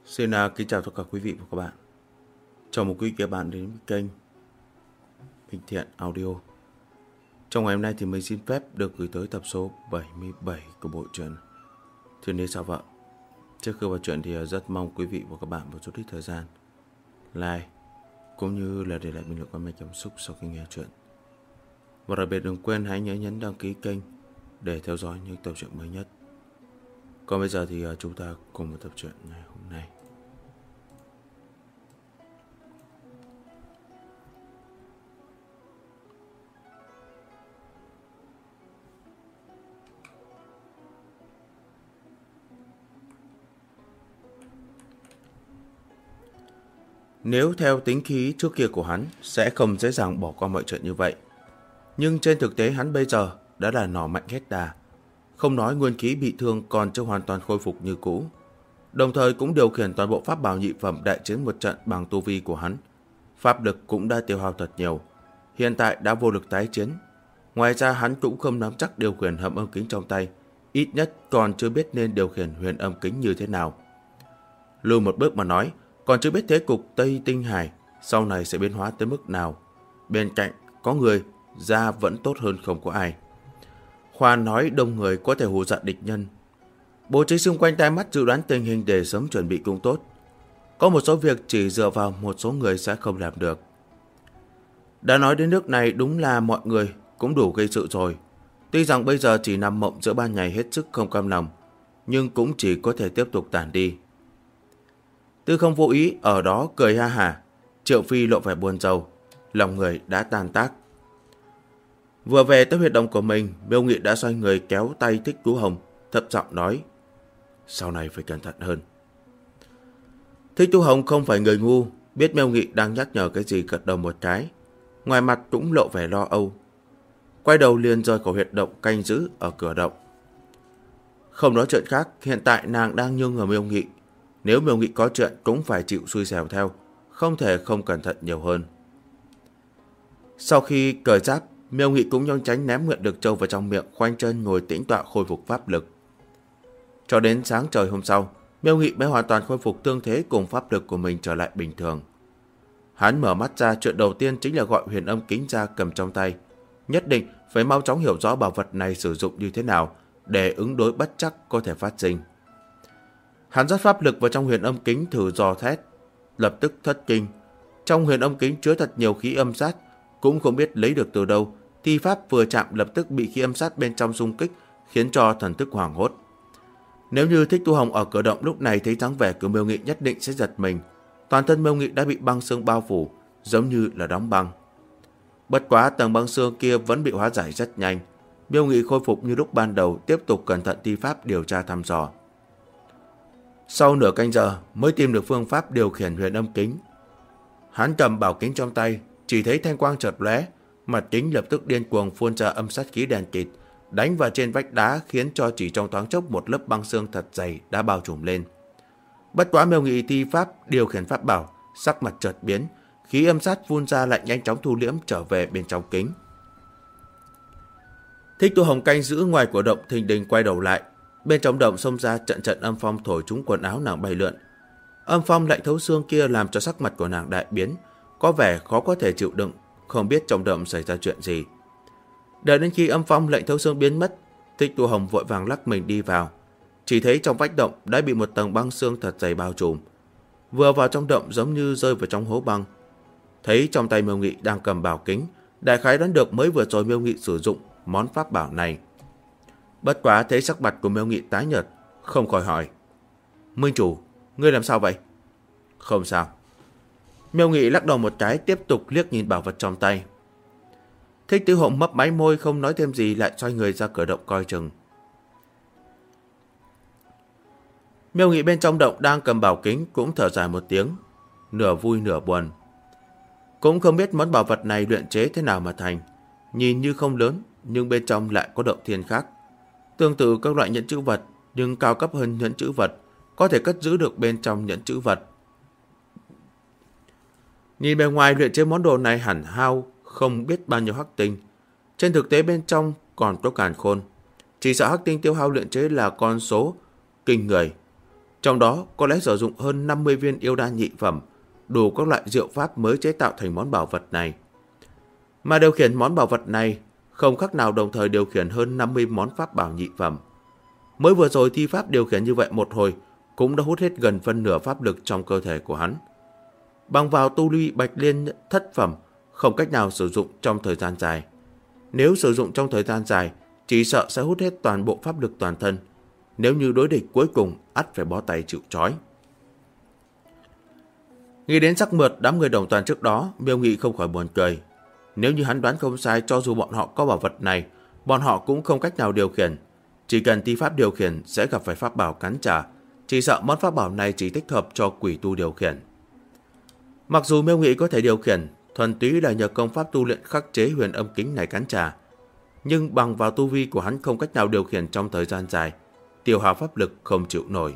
Xin kính chào tất cả quý vị và các bạn. Chào mừng quý vị và các bạn đến với kênh Minh Thiện Audio. Trong ngày hôm nay thì mình xin phép được gửi tới tập số 77 của bộ truyện Thiên Đế Sao Vợ. Trước khi vào truyện thì rất mong quý vị và các bạn một chút ít thời gian like cũng như là để lại bình luận comment cảm xúc sau khi nghe truyện. Và đặc biệt đừng quên hãy nhớ nhấn đăng ký kênh để theo dõi những tập truyện mới nhất. Còn bây giờ thì chúng ta cùng một tập truyện ngày hôm nay. Nếu theo tính khí trước kia của hắn, sẽ không dễ dàng bỏ qua mọi chuyện như vậy. Nhưng trên thực tế hắn bây giờ đã là nỏ mạnh hết đà. Không nói nguyên khí bị thương còn chưa hoàn toàn khôi phục như cũ. Đồng thời cũng điều khiển toàn bộ pháp bảo nhị phẩm đại chiến một trận bằng tu vi của hắn. Pháp lực cũng đã tiêu hao thật nhiều. Hiện tại đã vô lực tái chiến. Ngoài ra hắn cũng không nắm chắc điều khiển hầm âm kính trong tay. Ít nhất còn chưa biết nên điều khiển huyền âm kính như thế nào. Lùi một bước mà nói, còn chưa biết thế cục Tây Tinh Hải sau này sẽ biến hóa tới mức nào. Bên cạnh có người, ra vẫn tốt hơn không có ai. Khoa nói đông người có thể hù dọa địch nhân. Bố trí xung quanh tai mắt dự đoán tình hình để sớm chuẩn bị cũng tốt. Có một số việc chỉ dựa vào một số người sẽ không làm được. Đã nói đến nước này đúng là mọi người cũng đủ gây sự rồi. Tuy rằng bây giờ chỉ nằm mộng giữa ban ngày hết sức không cam lòng, nhưng cũng chỉ có thể tiếp tục tản đi. Tư Không vô ý ở đó cười ha hả. Triệu Phi lộ vẻ buồn rầu, lòng người đã tan tác. Vừa về tới huyệt động của mình, Miêu Nghị đã xoay người kéo tay Thích Tú Hồng, thấp giọng nói: sau này phải cẩn thận hơn. Thích Tú Hồng không phải người ngu, biết Miêu Nghị đang nhắc nhở cái gì gật đầu một cái, ngoài mặt cũng lộ vẻ lo âu. Quay đầu liền rời khỏi huyệt động canh giữ ở cửa động. Không nói chuyện khác, hiện tại nàng đang nhường ở Miêu Nghị. Nếu Miêu Nghị có chuyện cũng phải chịu xui xẻo theo, không thể không cẩn thận nhiều hơn. Sau khi cởi giáp, Miêu Nghị cũng nhanh tránh ném nguyện được châu vào trong miệng, khoanh chân ngồi tĩnh tọa khôi phục pháp lực. Cho đến sáng trời hôm sau, Miêu Nghị mới hoàn toàn khôi phục thương thế cùng pháp lực của mình trở lại bình thường. Hắn mở mắt ra, chuyện đầu tiên chính là gọi huyền âm kính ra cầm trong tay. Nhất định phải mau chóng hiểu rõ bảo vật này sử dụng như thế nào để ứng đối bất trắc có thể phát sinh. Hắn rót pháp lực vào trong huyền âm kính thử dò thét, lập tức thất kinh. Trong huyền âm kính chứa thật nhiều khí âm sát, cũng không biết lấy được từ đâu, thi pháp vừa chạm lập tức bị khí âm sát bên trong xung kích, khiến cho thần thức hoảng hốt. Nếu như Thích Tu Hồng ở cửa động lúc này thấy dáng vẻ của Miêu Nghị nhất định sẽ giật mình. Toàn thân Miêu Nghị đã bị băng xương bao phủ, giống như là đóng băng. Bất quá tầng băng xương kia vẫn bị hóa giải rất nhanh. Miêu Nghị khôi phục như lúc ban đầu, tiếp tục cẩn thận thi pháp điều tra thăm dò. Sau nửa canh giờ mới tìm được phương pháp điều khiển huyền âm kính. Hắn cầm bảo kính trong tay, chỉ thấy thanh quang chợt lóe, mặt kính lập tức điên cuồng phun ra âm sát khí đèn kịt, đánh vào trên vách đá khiến cho chỉ trong thoáng chốc một lớp băng xương thật dày đã bao trùm lên. Bất quá Miêu Nghị thi pháp điều khiển pháp bảo, sắc mặt chợt biến, khí âm sát phun ra lại nhanh chóng thu liễm trở về bên trong kính. Thích Tu Hồng canh giữ ngoài của động thình lình quay đầu lại, bên trong động xông ra trận trận âm phong thổi trúng quần áo nàng bay lượn. Âm phong lạnh thấu xương kia làm cho sắc mặt của nàng đại biến, có vẻ khó có thể chịu đựng, không biết trong động xảy ra chuyện gì. Đợi đến khi âm phong lạnh thấu xương biến mất, Thích Tu Hồng vội vàng lắc mình đi vào, chỉ thấy trong vách động đã bị một tầng băng xương thật dày bao trùm. Vừa vào trong động giống như rơi vào trong hố băng. Thấy trong tay Miêu Nghị đang cầm bảo kính, đại khái đoán được mới vừa rồi Miêu Nghị sử dụng món pháp bảo này. Bất quá thấy sắc mặt của Miêu Nghị tái nhợt, không khỏi hỏi: Minh chủ, ngươi làm sao vậy? Không sao. Miêu Nghị lắc đầu một cái, tiếp tục liếc nhìn bảo vật trong tay. Thích Tứ Hồng mấp máy môi không nói thêm gì, lại xoay người ra cửa động coi chừng. Miêu Nghị bên trong động đang cầm bảo kính cũng thở dài một tiếng, nửa vui nửa buồn. Cũng không biết món bảo vật này luyện chế thế nào mà thành, nhìn như không lớn nhưng bên trong lại có động thiên khác. Tương tự các loại nhẫn chữ vật nhưng cao cấp hơn nhẫn chữ vật, có thể cất giữ được bên trong nhẫn chữ vật. Nhìn bề ngoài luyện chế món đồ này hẳn hao không biết bao nhiêu hắc tinh, trên thực tế bên trong còn có càn khôn. Chỉ sợ hắc tinh tiêu hao luyện chế là con số kinh người. Trong đó có lẽ sử dụng hơn 50 viên yêu đan nhị phẩm, đủ các loại diệu pháp mới chế tạo thành món bảo vật này. Mà điều khiển món bảo vật này không khác nào đồng thời điều khiển hơn 50 món pháp bảo nhị phẩm. Mới vừa rồi thi pháp điều khiển như vậy một hồi cũng đã hút hết gần phân nửa pháp lực trong cơ thể của hắn. Bằng vào tu vi Bạch Liên thất phẩm, không cách nào sử dụng trong thời gian dài. Nếu sử dụng trong thời gian dài, chỉ sợ sẽ hút hết toàn bộ pháp lực toàn thân. Nếu như đối địch cuối cùng, ắt phải bó tay chịu trói. Nghĩ đến sắc mượt đám người Đồng Toàn trước đó, Miêu Nghị không khỏi buồn cười. Nếu như hắn đoán không sai, cho dù bọn họ có bảo vật này, bọn họ cũng không cách nào điều khiển. Chỉ cần thi pháp điều khiển sẽ gặp phải pháp bảo cắn trả. Chỉ sợ món pháp bảo này chỉ thích hợp cho quỷ tu điều khiển. Mặc dù Miêu Nghị có thể điều khiển, thuần túy là nhờ công pháp tu luyện khắc chế huyền âm kính này cắn trả. Nhưng bằng vào tu vi của hắn không cách nào điều khiển trong thời gian dài, tiêu hao pháp lực không chịu nổi.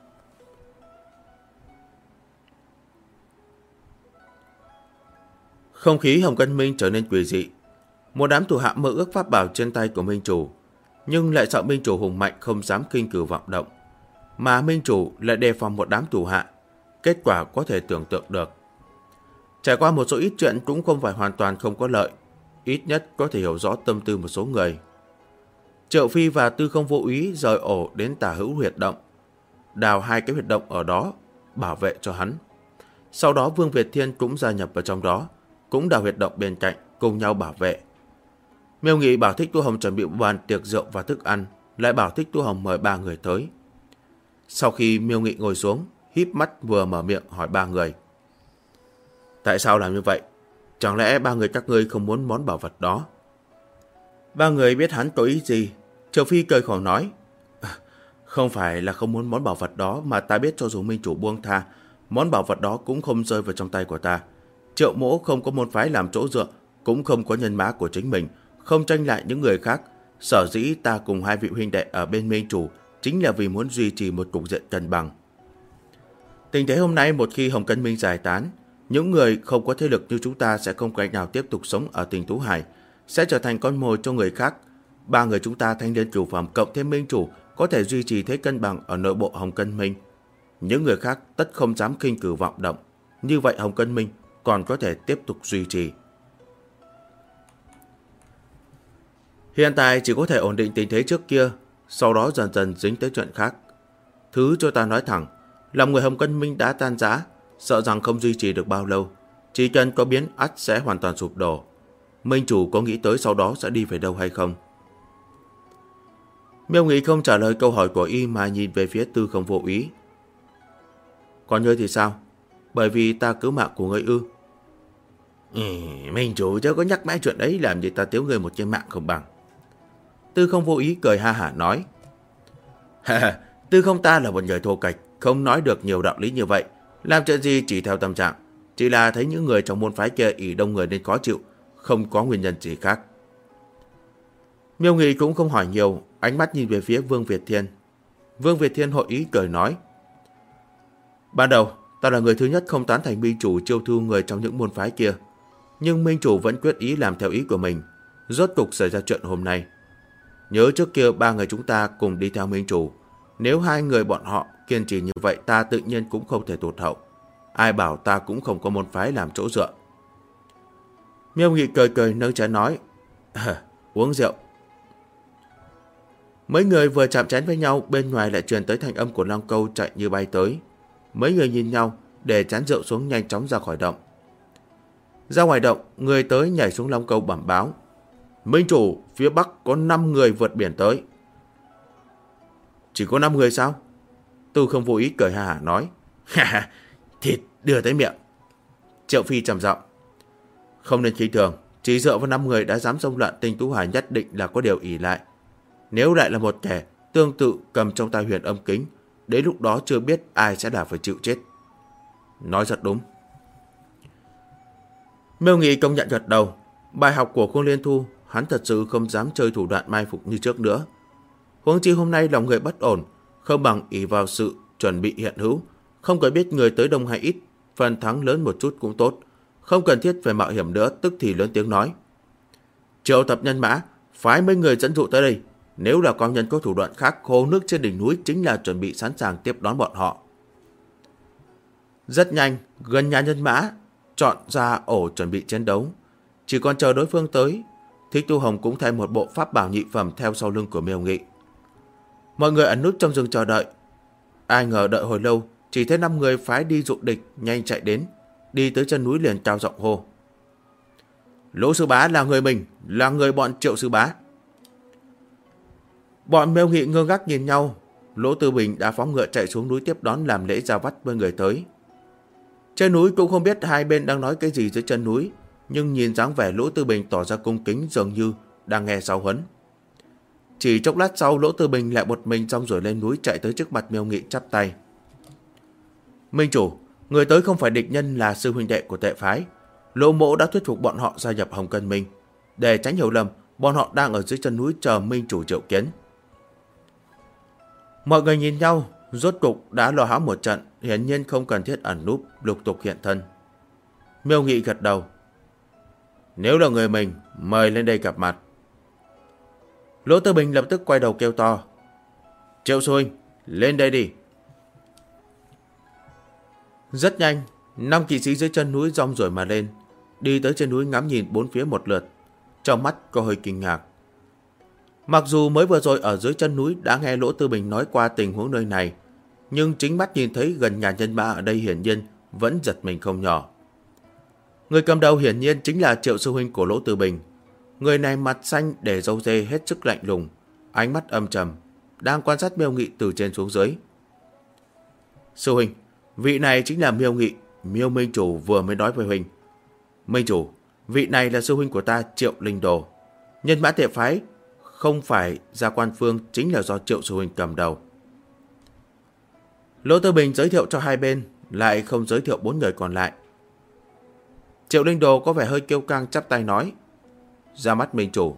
Không khí Hồng Cân Minh trở nên quỷ dị. Một đám thủ hạ mơ ước pháp bảo trên tay của Minh Chủ, nhưng lại sợ Minh Chủ hùng mạnh không dám kinh cử vọng động. Mà Minh Chủ lại đề phòng một đám thủ hạ, kết quả có thể tưởng tượng được. Trải qua một số ít chuyện cũng không phải hoàn toàn không có lợi, ít nhất có thể hiểu rõ tâm tư một số người. Triệu Phi và Tư Không Vô Úy rời ổ đến tả hữu huyệt động, đào 2 cái huyệt động ở đó, bảo vệ cho hắn. Sau đó Vương Việt Thiên cũng gia nhập vào trong đó, cũng đào huyệt động bên cạnh, cùng nhau bảo vệ. Miêu Nghị bảo Thích Tu Hồng chuẩn bị một bàn tiệc rượu và thức ăn, lại bảo Thích Tu Hồng mời 3 người tới. Sau khi Miêu Nghị ngồi xuống, híp mắt vừa mở miệng hỏi 3 người: tại sao làm như vậy? Chẳng lẽ 3 người các ngươi không muốn món bảo vật đó? 3 người biết hắn có ý gì. Triệu Phi cười khổ nói: không phải là không muốn món bảo vật đó, mà ta biết cho dù Minh Chủ buông tha, món bảo vật đó cũng không rơi vào trong tay của ta. Triệu Mỗ không có môn phái làm chỗ dựa, cũng không có nhân mã của chính mình, không tranh lại những người khác. Sở dĩ ta cùng 2 vị huynh đệ ở bên Minh Chủ chính là vì muốn duy trì một cục diện cân bằng. Tình thế hôm nay một khi Hồng Cân Minh giải tán, những người không có thế lực như chúng ta sẽ không cách nào tiếp tục sống ở Tình Thú Hải, sẽ trở thành con mồi cho người khác. 3 người chúng ta thanh niên cửu phẩm cộng thêm Minh Chủ có thể duy trì thế cân bằng ở nội bộ Hồng Cân Minh. Những người khác tất không dám khinh cử vọng động. Như vậy Hồng Cân Minh còn có thể tiếp tục duy trì. Hiện tại chỉ có thể ổn định tình thế trước kia, sau đó dần dần dính tới chuyện khác. Thứ cho ta nói thẳng, lòng người Hồng Cân Minh đã tan rã, sợ rằng không duy trì được bao lâu. Chỉ cần có biến ắt sẽ hoàn toàn sụp đổ. Minh Chủ có nghĩ tới sau đó sẽ đi về đâu hay không? Miêu Nghị không trả lời câu hỏi của y mà nhìn về phía Tư Không Vô Úy. Còn ngươi thì sao? Bởi vì ta cứu mạng của ngươi ư? Minh Chủ chớ có nhắc mãi chuyện đấy, làm gì ta thiếu ngươi một cái mạng không bằng. Tư Không Vô Úy cười ha hả nói: Tư Không ta là một người thô kệch, không nói được nhiều đạo lý như vậy, làm chuyện gì chỉ theo tâm trạng, chỉ là thấy những người trong môn phái kia ỷ đông người nên khó chịu, không có nguyên nhân gì khác. Miêu Nghị cũng không hỏi nhiều, ánh mắt nhìn về phía Vương Việt Thiên. Vương Việt Thiên hội ý cười nói: ban đầu ta là người thứ nhất không tán thành Minh Chủ chiêu thu người trong những môn phái kia, nhưng Minh Chủ vẫn quyết ý làm theo ý của mình. Rốt cục xảy ra chuyện hôm nay. Nhớ trước kia 3 người chúng ta cùng đi theo Minh Chủ, nếu 2 người bọn họ kiên trì như vậy, ta tự nhiên cũng không thể tụt hậu. Ai bảo ta cũng không có môn phái làm chỗ dựa. Miêu Nghị cười cười nâng chén nói: uống rượu. Mấy người vừa chạm chén với nhau, bên ngoài lại truyền tới thanh âm của Long Câu chạy như bay tới. Mấy người nhìn nhau, để chén rượu xuống nhanh chóng ra khỏi động. Ra ngoài động, người tới nhảy xuống Long Câu bẩm báo: Minh Chủ, phía bắc có 5 người vượt biển tới. Chỉ có 5 người sao? Tư Không Vô Ý cười ha hả nói: thịt đưa tới miệng. Triệu Phi trầm giọng: không nên khinh thường, chỉ dựa vào 5 người đã dám xông loạn Tinh Tú Hải nhất định là có điều ỷ lại. Nếu lại là một kẻ tương tự cầm trong tay huyền âm kính, đến lúc đó chưa biết ai sẽ là phải chịu chết. Nói rất đúng. Miêu Nghị công nhận gật đầu. Bài học của Khôn Liên Thu, hắn thật sự không dám chơi thủ đoạn mai phục như trước nữa. Huống chi hôm nay lòng người bất ổn, không bằng ỷ vào sự chuẩn bị hiện hữu, không cần biết người tới đông hay ít, phần thắng lớn một chút cũng tốt, không cần thiết phải mạo hiểm nữa. Tức thì lớn tiếng nói: triệu tập nhân mã, phái mấy người dẫn dụ tới đây, Nếu là quang nhân có thủ đoạn khác, hồ nước trên đỉnh núi chính là chuẩn bị sẵn sàng tiếp đón bọn họ. Rất nhanh, gần nhà nhân mã chọn ra ổ chuẩn bị chiến đấu. Chỉ còn chờ đối phương tới, Thích Tu Hồng cũng thay một bộ pháp bảo nhị phẩm theo sau lưng của Miêu Nghị. Mọi người ẩn nút trong rừng chờ đợi. Ai ngờ đợi hồi lâu, chỉ thấy 5 người phái đi dụ địch nhanh chạy đến, đi tới chân núi liền cao giọng hô: Lỗ sư bá là người mình, là người bọn Triệu sư bá. Bọn Miêu Nghị ngơ ngác nhìn nhau. Lỗ Tư Bình đã phóng ngựa chạy xuống núi tiếp đón làm lễ ra vắt với người tới. Trên núi cũng không biết hai bên đang nói cái gì dưới chân núi, nhưng nhìn dáng vẻ Lỗ Tư Bình tỏ ra cung kính dường như đang nghe giáo huấn. Chỉ chốc lát sau, Lỗ Tư Bình lại một mình xong rồi lên núi chạy tới trước mặt Miêu Nghị chắp tay. Minh chủ, người tới không phải địch nhân, là sư huynh đệ của Tệ phái. Lỗ mỗ đã thuyết phục bọn họ gia nhập Hồng Cân Minh. Để tránh hiểu lầm, bọn họ đang ở dưới chân núi chờ Minh chủ triệu kiến. Mọi người nhìn nhau, rốt cục đã lo háo một trận, hiển nhiên không cần thiết ẩn núp, lục tục hiện thân. Miêu Nghị gật đầu. Nếu là người mình, mời lên đây gặp mặt. Lỗ Tư Bình lập tức quay đầu kêu to. Triệu sư huynh, lên đây đi. Rất nhanh, 5 kỵ sĩ dưới chân núi rong rồi mà lên, đi tới trên núi ngắm nhìn bốn phía một lượt, trong mắt có hơi kinh ngạc. Mặc dù mới vừa rồi ở dưới chân núi đã nghe Lỗ Tư Bình nói qua tình huống nơi này, nhưng chính mắt nhìn thấy gần nhà nhân mã ở đây hiển nhiên vẫn giật mình không nhỏ. Người cầm đầu hiển nhiên chính là Triệu sư huynh của Lỗ Tư Bình. Người này mặt xanh để râu dê hết sức lạnh lùng, ánh mắt âm trầm, đang quan sát Miêu Nghị từ trên xuống dưới. Sư huynh, vị này chính là Miêu Nghị, Miêu Minh chủ vừa mới nói với huynh. Minh chủ, vị này là sư huynh của ta, Triệu Linh Đồ. Nhân mã Tệ phái không phải Gia Quan Phương, chính là do Triệu sư huynh cầm đầu. Lỗ Tư Bình giới thiệu cho hai bên, lại không giới thiệu 4 người còn lại. Triệu Linh Đồ có vẻ hơi kiêu căng chắp tay nói. Ra mắt Minh chủ.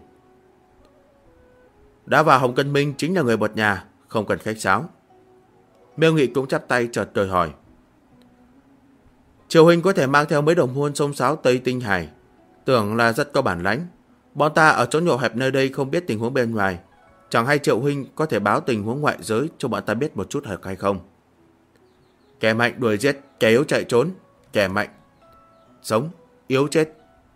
Đã vào Hồng Cân Minh chính là người một nhà, không cần khách sáo. Miêu Nghị cũng chắp tay chợt cười hỏi. Triệu huynh có thể mang theo mấy đồng môn xông xáo Tây Tinh Hải, tưởng là rất có bản lãnh. Bọn ta ở chỗ nhỏ hẹp nơi đây không biết tình huống bên ngoài, chẳng hay Triệu huynh có thể báo tình huống ngoại giới cho bọn ta biết một chút hay không? Kẻ mạnh đuổi giết, kẻ yếu chạy trốn, kẻ mạnh sống, yếu chết.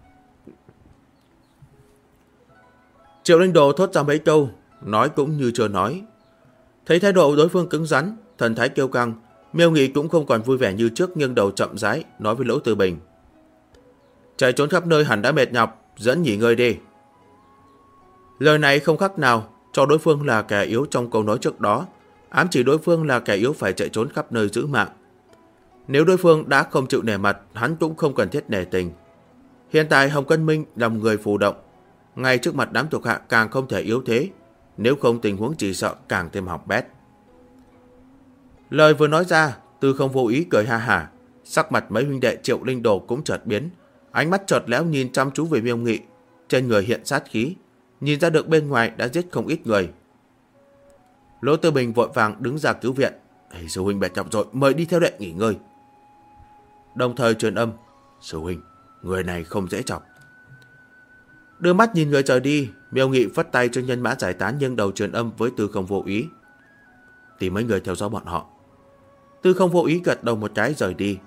Triệu Linh Đồ thốt ra mấy câu, nói cũng như chưa nói. Thấy thái độ đối phương cứng rắn, thần thái kiêu căng, Miêu Nghị cũng không còn vui vẻ như trước, nghiêng đầu chậm rãi nói với Lỗ Tư Bình. Chạy trốn khắp nơi hẳn đã mệt nhọc, dẫn nghỉ ngơi đi. Lời này không khác nào cho đối phương là kẻ yếu trong câu nói trước đó, ám chỉ đối phương là kẻ yếu phải chạy trốn khắp nơi giữ mạng. Nếu đối phương đã không chịu nể mặt, hắn cũng không cần thiết nể tình. Hiện tại Hồng Cân Minh là một người phù động, ngay trước mặt đám thuộc hạ càng không thể yếu thế, nếu không tình huống chỉ sợ càng thêm hỏng bét. Lời vừa nói ra, Tư Không vô ý cười ha hả, sắc mặt mấy huynh đệ Triệu Linh Đồ cũng chợt biến, ánh mắt chợt lẽo nhìn chăm chú về Miêu Nghị, trên người hiện sát khí, nhìn ra được bên ngoài đã giết không ít người. Lỗ Tư Bình vội vàng đứng ra cứu viện. Sư huynh mệt nhọc rồi, mời đi theo đệ nghỉ ngơi. Đồng thời truyền âm. Sư huynh, người này không dễ chọc. Đưa mắt nhìn người rời đi, Miêu Nghị phất tay cho nhân mã giải tán, nhưng đầu truyền âm với Tư Không vô ý. Tìm mấy người theo dõi bọn họ. Tư Không vô ý gật đầu một cái rời đi.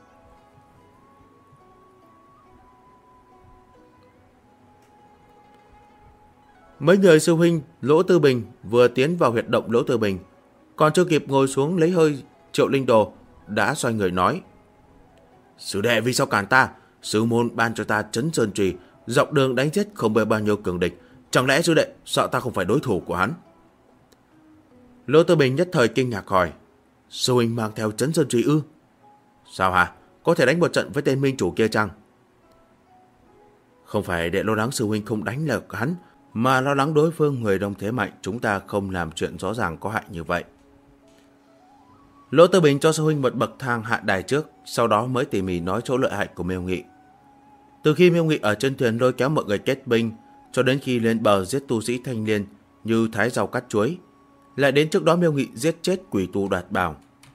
Mấy người sư huynh Lỗ Tư Bình vừa tiến vào huyệt động Lỗ Tư Bình, còn chưa kịp ngồi xuống lấy hơi, Triệu Linh Đồ đã xoay người nói. Sư đệ vì sao cản ta? Sư môn ban cho ta Trấn Sơn Trùy, dọc đường đánh giết không biết bao nhiêu cường địch, chẳng lẽ sư đệ sợ ta không phải đối thủ của hắn? Lỗ Tư Bình nhất thời kinh ngạc hỏi. Sư huynh mang theo Trấn Sơn Trùy ư? Sao hả? Có thể đánh một trận với tên minh chủ kia chăng? Không phải đệ lo lắng sư huynh không đánh được hắn, mà lo lắng đối phương người đông thế mạnh, chúng ta không làm chuyện rõ ràng có hại như vậy. Lỗ Tư Bình cho sư huynh một bậc thang hạ đài trước, sau đó mới tỉ mỉ nói chỗ lợi hại của Miêu Nghị. Từ khi Miêu Nghị ở trên thuyền lôi kéo mọi người kết binh, cho đến khi lên bờ giết tu sĩ thanh niên như thái rau cắt chuối, lại đến trước đó Miêu Nghị giết chết quỷ tu đoạt bảo.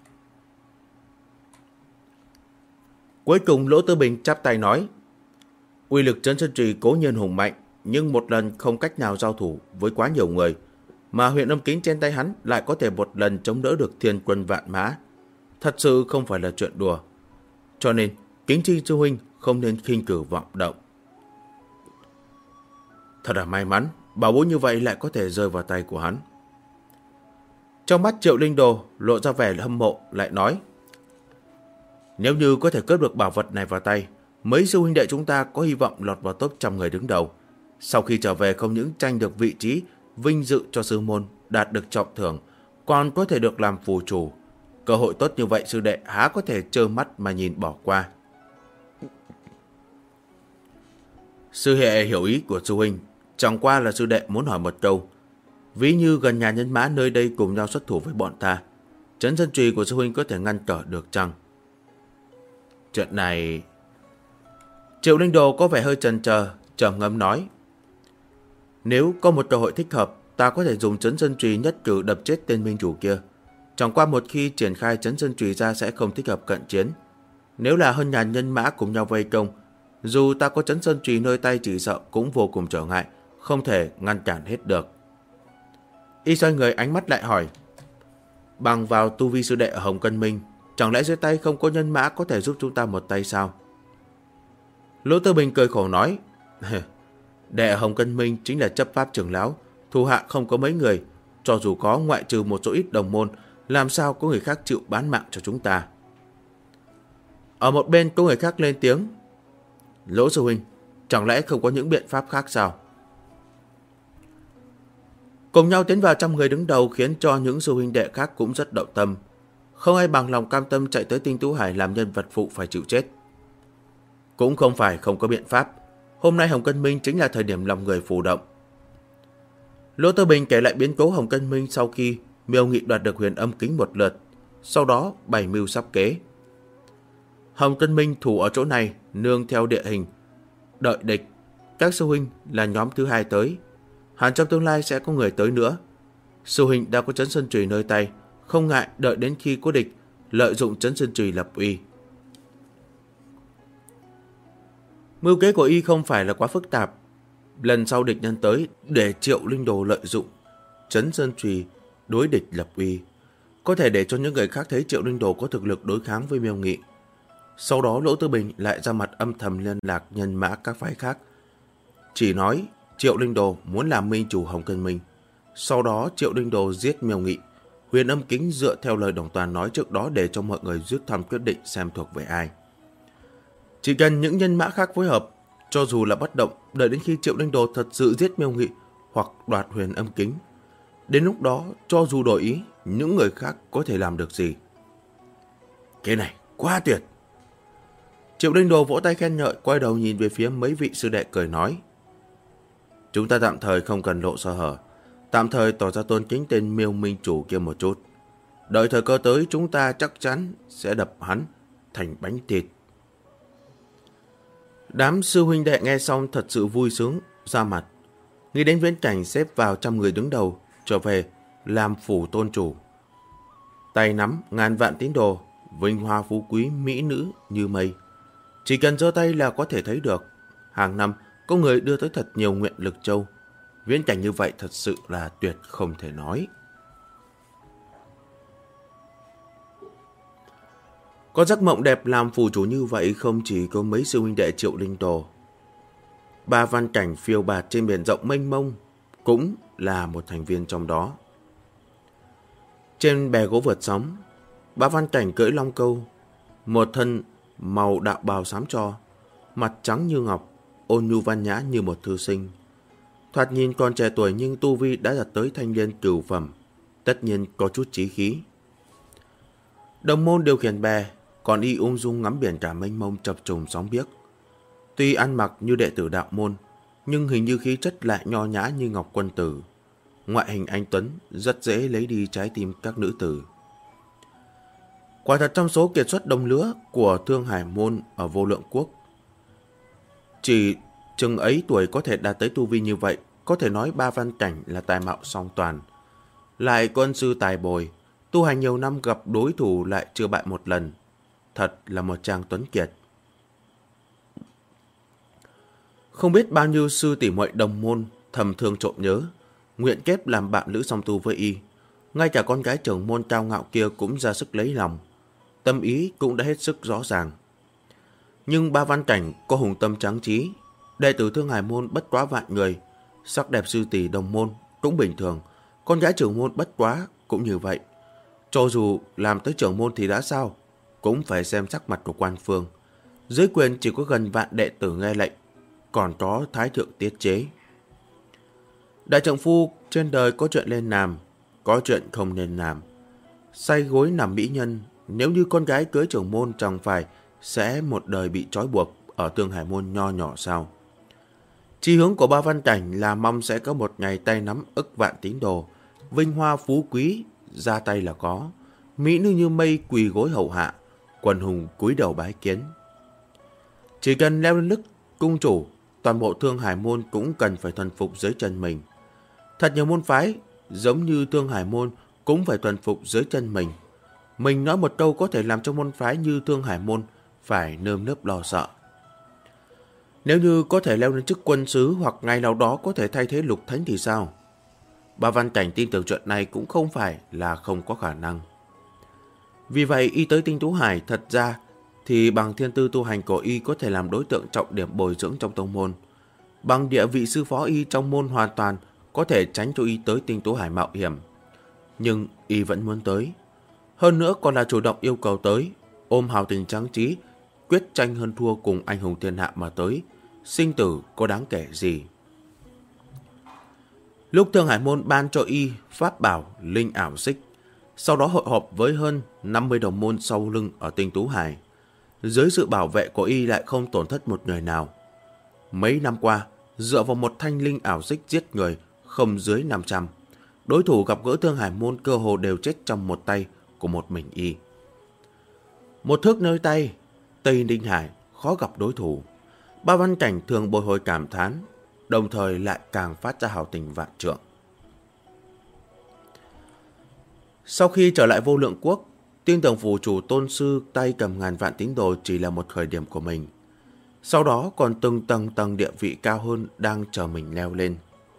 Cuối cùng Lỗ Tư Bình chắp tay nói. Uy lực Trấn Sơn Trùy cố nhiên hùng mạnh, nhưng một lần không cách nào giao thủ với quá nhiều người, mà huyền âm kính trên tay hắn lại có thể một lần chống đỡ được thiên quân vạn mã. Thật sự không phải là chuyện đùa. Cho nên, Kính Chi sư huynh không nên khinh cử vọng động. Thật là may mắn, bảo bối như vậy lại có thể rơi vào tay của hắn. Trong mắt Triệu Linh Đồ lộ ra vẻ hâm mộ, lại nói: nếu như có thể cướp được bảo vật này vào tay, mấy sư huynh đệ chúng ta có hy vọng lọt vào top 100 người đứng đầu. Sau khi trở về không những tranh được vị trí, vinh dự cho sư môn, đạt được trọng thưởng, còn có thể được làm phù chủ. Cơ hội tốt như vậy sư đệ há có thể trơ mắt mà nhìn bỏ qua. Sư hệ hiểu ý của sư huynh, chẳng qua là sư đệ muốn hỏi một câu. Ví như gần nhà nhân mã nơi đây cùng nhau xuất thủ với bọn ta, trấn dân trùy của sư huynh có thể ngăn trở được chăng? Chuyện này... Triệu Linh Đồ có vẻ hơi chần chờ, trầm ngâm nói: nếu có một cơ hội thích hợp, ta có thể dùng trấn dân trùy nhất cử đập chết tên minh chủ kia. Chẳng qua một khi triển khai trấn dân trùy ra sẽ không thích hợp cận chiến. Nếu là hơn nhà nhân mã cùng nhau vây công, dù ta có trấn dân trùy nơi tay chỉ sợ cũng vô cùng trở ngại, không thể ngăn cản hết được. Y xoay người ánh mắt lại hỏi: bằng vào tu vi sư đệ ở Hồng Cân Minh, chẳng lẽ dưới tay không có nhân mã có thể giúp chúng ta một tay sao? Lỗ Tư Bình cười khổ nói: đệ ở Hồng Cân Minh chính là chấp pháp trưởng lão, thủ hạ không có mấy người, cho dù có ngoại trừ một số ít đồng môn, làm sao có người khác chịu bán mạng cho chúng ta? Ở một bên có người khác lên tiếng: Lỗ sư huynh, chẳng lẽ không có những biện pháp khác sao? Cùng nhau tiến vào 100 người đứng đầu khiến cho những sư huynh đệ khác cũng rất động tâm. Không ai bằng lòng cam tâm chạy tới Tinh Tú Hải làm nhân vật phụ phải chịu chết. Cũng không phải không có biện pháp. Hôm nay Hồng Cân Minh chính là thời điểm lòng người phù động. Lỗ Tư Bình kể lại biến cố Hồng Cân Minh sau khi Miêu Nghị đoạt được huyền âm kính một lượt, sau đó bày mưu sắp kế. Hồng Cân Minh thủ ở chỗ này nương theo địa hình, đợi địch. Các sư huynh là nhóm thứ hai tới, hẳn trong tương lai sẽ có người tới nữa. Sư huynh đã có trấn sơn chùy nơi tay, không ngại đợi đến khi có địch, lợi dụng trấn sơn chùy lập uy. Mưu kế của y không phải là quá phức tạp. Lần sau địch nhân tới để Triệu Linh Đồ lợi dụng trấn sơn chùy đối địch lập uy, có thể để cho những người khác thấy Triệu Linh Đồ có thực lực đối kháng với Miêu Nghị. Sau đó Lỗ Tư Bình lại ra mặt âm thầm liên lạc nhân mã các phái khác, chỉ nói Triệu Linh Đồ muốn làm minh chủ Hồng Cân Minh. Sau đó Triệu Linh Đồ giết Miêu Nghị. Huyền âm kính dựa theo lời Đồng Toàn nói trước đó để cho mọi người rút thăm quyết định xem thuộc về ai. Chỉ cần những nhân mã khác phối hợp, cho dù là bất động, đợi đến khi Triệu Linh Đồ thật sự giết Miêu Nghị hoặc đoạt huyền âm kính, đến lúc đó cho dù đổi ý, những người khác có thể làm được gì? Cái này quá tuyệt! Triệu Linh Đồ vỗ tay khen ngợi, quay đầu nhìn về phía mấy vị sư đệ cười nói: chúng ta tạm thời không cần lộ sơ hở, tạm thời tỏ ra tôn kính tên Miêu minh chủ kia một chút. Đợi thời cơ tới chúng ta chắc chắn sẽ đập hắn thành bánh thịt. Đám sư huynh đệ nghe xong thật sự vui sướng ra mặt, nghĩ đến viễn cảnh xếp vào 100 người đứng đầu, trở về làm phủ tôn chủ. Tay nắm ngàn vạn tín đồ, vinh hoa phú quý mỹ nữ như mây. Chỉ cần giơ tay là có thể thấy được. Hàng năm có người đưa tới thật nhiều nguyện lực châu. Viễn cảnh như vậy thật sự là tuyệt không thể nói. Có giấc mộng đẹp làm phù chủ như vậy không chỉ có mấy sư huynh đệ Triệu Linh Đồ. Ba Văn Cảnh phiêu bạt trên biển rộng mênh mông cũng là một thành viên trong đó. Trên bè gỗ vượt sóng, Ba Văn Cảnh cưỡi long câu, một thân màu đạo bào xám tro, mặt trắng như ngọc, ôn nhu văn nhã như một thư sinh. Thoạt nhìn còn trẻ tuổi nhưng tu vi đã đạt tới thanh niên cửu phẩm, tất nhiên có chút chí khí. Đồng môn điều khiển bè, còn y ung dung ngắm biển cả mênh mông chập trùng sóng biếc. Tuy ăn mặc như đệ tử đạo môn, nhưng hình như khí chất lại nho nhã như ngọc quân tử. Ngoại hình anh tuấn rất dễ lấy đi trái tim các nữ tử. Quả thật trong số kiệt xuất đồng lứa của Thương Hải môn ở Vô Lượng Quốc, chỉ chừng ấy tuổi có thể đạt tới tu vi như vậy, có thể nói Ba Văn Cảnh là tài mạo song toàn. Lại có ân sư tài bồi, tu hành nhiều năm gặp đối thủ lại chưa bại một lần. Thật là một chàng tuấn kiệt. Không biết bao nhiêu sư tỷ muội đồng môn thầm thương trộm nhớ, nguyện kết làm bạn lữ song tu với y. Ngay cả con gái trưởng môn cao ngạo kia cũng ra sức lấy lòng. Tâm ý cũng đã hết sức rõ ràng. Nhưng Ba Văn Cảnh có hùng tâm tráng trí, đệ tử Thương Hải môn bất quá vạn người, sắc đẹp sư tỷ đồng môn cũng bình thường, con gái trưởng môn bất quá cũng như vậy. Cho dù làm tới trưởng môn thì đã sao, cũng phải xem sắc mặt của quan phương. Dưới quyền chỉ có gần vạn đệ tử nghe lệnh, còn có thái thượng tiết chế. Đại trượng phu trên đời có chuyện nên làm, có chuyện không nên làm. Say gối nằm mỹ nhân, nếu như con gái cưới trưởng môn chẳng phải sẽ một đời bị trói buộc ở Thương Hải môn nho nhỏ sao? Chí hướng của Ba Văn Cảnh là mong sẽ có một ngày tay nắm ức vạn tín đồ, vinh hoa phú quý ra tay là có, mỹ nữ như mây quỳ gối hậu hạ, quần hùng cúi đầu bái kiến. Chỉ cần leo lên lưng cung chủ, toàn bộ Thương Hải môn cũng cần phải thuần phục dưới chân mình. Thật nhiều môn phái giống như Thương Hải môn cũng phải thuần phục dưới chân mình. Mình nói một câu có thể làm cho môn phái như Thương Hải môn phải nơm nớp lo sợ. Nếu như có thể leo lên chức quân sứ hoặc ngày nào đó có thể thay thế Lục Thánh thì sao? Ba Văn Cảnh tin tưởng chuyện này cũng không phải là không có khả năng. Vì vậy y tới Tinh Tú Hải, thật ra thì bằng thiên tư tu hành của y có thể làm đối tượng trọng điểm bồi dưỡng trong tông môn. Bằng địa vị sư phó y trong môn hoàn toàn có thể tránh cho y tới Tinh Tú Hải mạo hiểm. Nhưng y vẫn muốn tới. Hơn nữa còn là chủ động yêu cầu tới, ôm hào tình trắng trí, quyết tranh hơn thua cùng anh hùng thiên hạ mà tới. Sinh tử có đáng kể gì? Lúc Thương Hải môn ban cho y pháp bảo linh ảo xích, sau đó hội họp với hơn 50 đồng môn sau lưng ở Tinh Tú Hải. Dưới sự bảo vệ của y lại không tổn thất một người nào. Mấy năm qua, dựa vào một thanh linh ảo xích giết người không dưới 500, đối thủ gặp gỡ Thương Hải môn cơ hồ đều chết trong một tay của một mình y. Một thước nơi tay, Tây Ninh Hải khó gặp đối thủ. Ba Văn Cảnh thường bồi hồi cảm thán, đồng thời lại càng phát ra hào tình vạn trượng. Sau khi trở lại Vô Lượng Quốc, tin tưởng phủ chủ tôn sư tay cầm ngàn vạn tín đồ chỉ là một khởi điểm của mình. Sau đó còn từng tầng địa vị cao hơn đang chờ mình leo lên.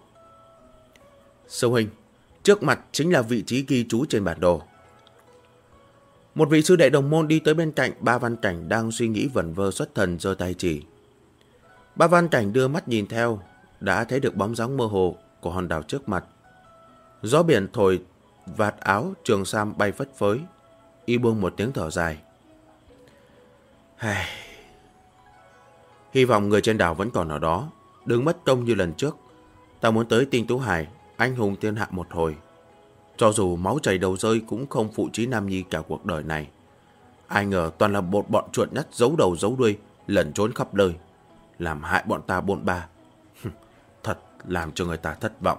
Sư huynh, trước mặt chính là vị trí ghi chú trên bản đồ. Một vị sư đệ đồng môn đi tới bên cạnh Ba Văn Cảnh đang suy nghĩ vẩn vơ xuất thần giơ tay chỉ. Ba Văn Cảnh đưa mắt nhìn theo, đã thấy được bóng dáng mơ hồ của hòn đảo trước mặt. Gió biển thổi vạt áo trường sam bay phất phới, y buông một tiếng thở dài. Hy vọng người trên đảo vẫn còn ở đó, đừng mất công như lần trước. Ta muốn tới Tinh Tú Hải, anh hùng thiên hạ một hồi. Cho dù máu chảy đầu rơi cũng không phụ trí nam nhi cả cuộc đời này. Ai ngờ toàn là một bọn chuột nhắt giấu đầu giấu đuôi, lẩn trốn khắp nơi, làm hại bọn ta bôn ba. Thật làm cho người ta thất vọng.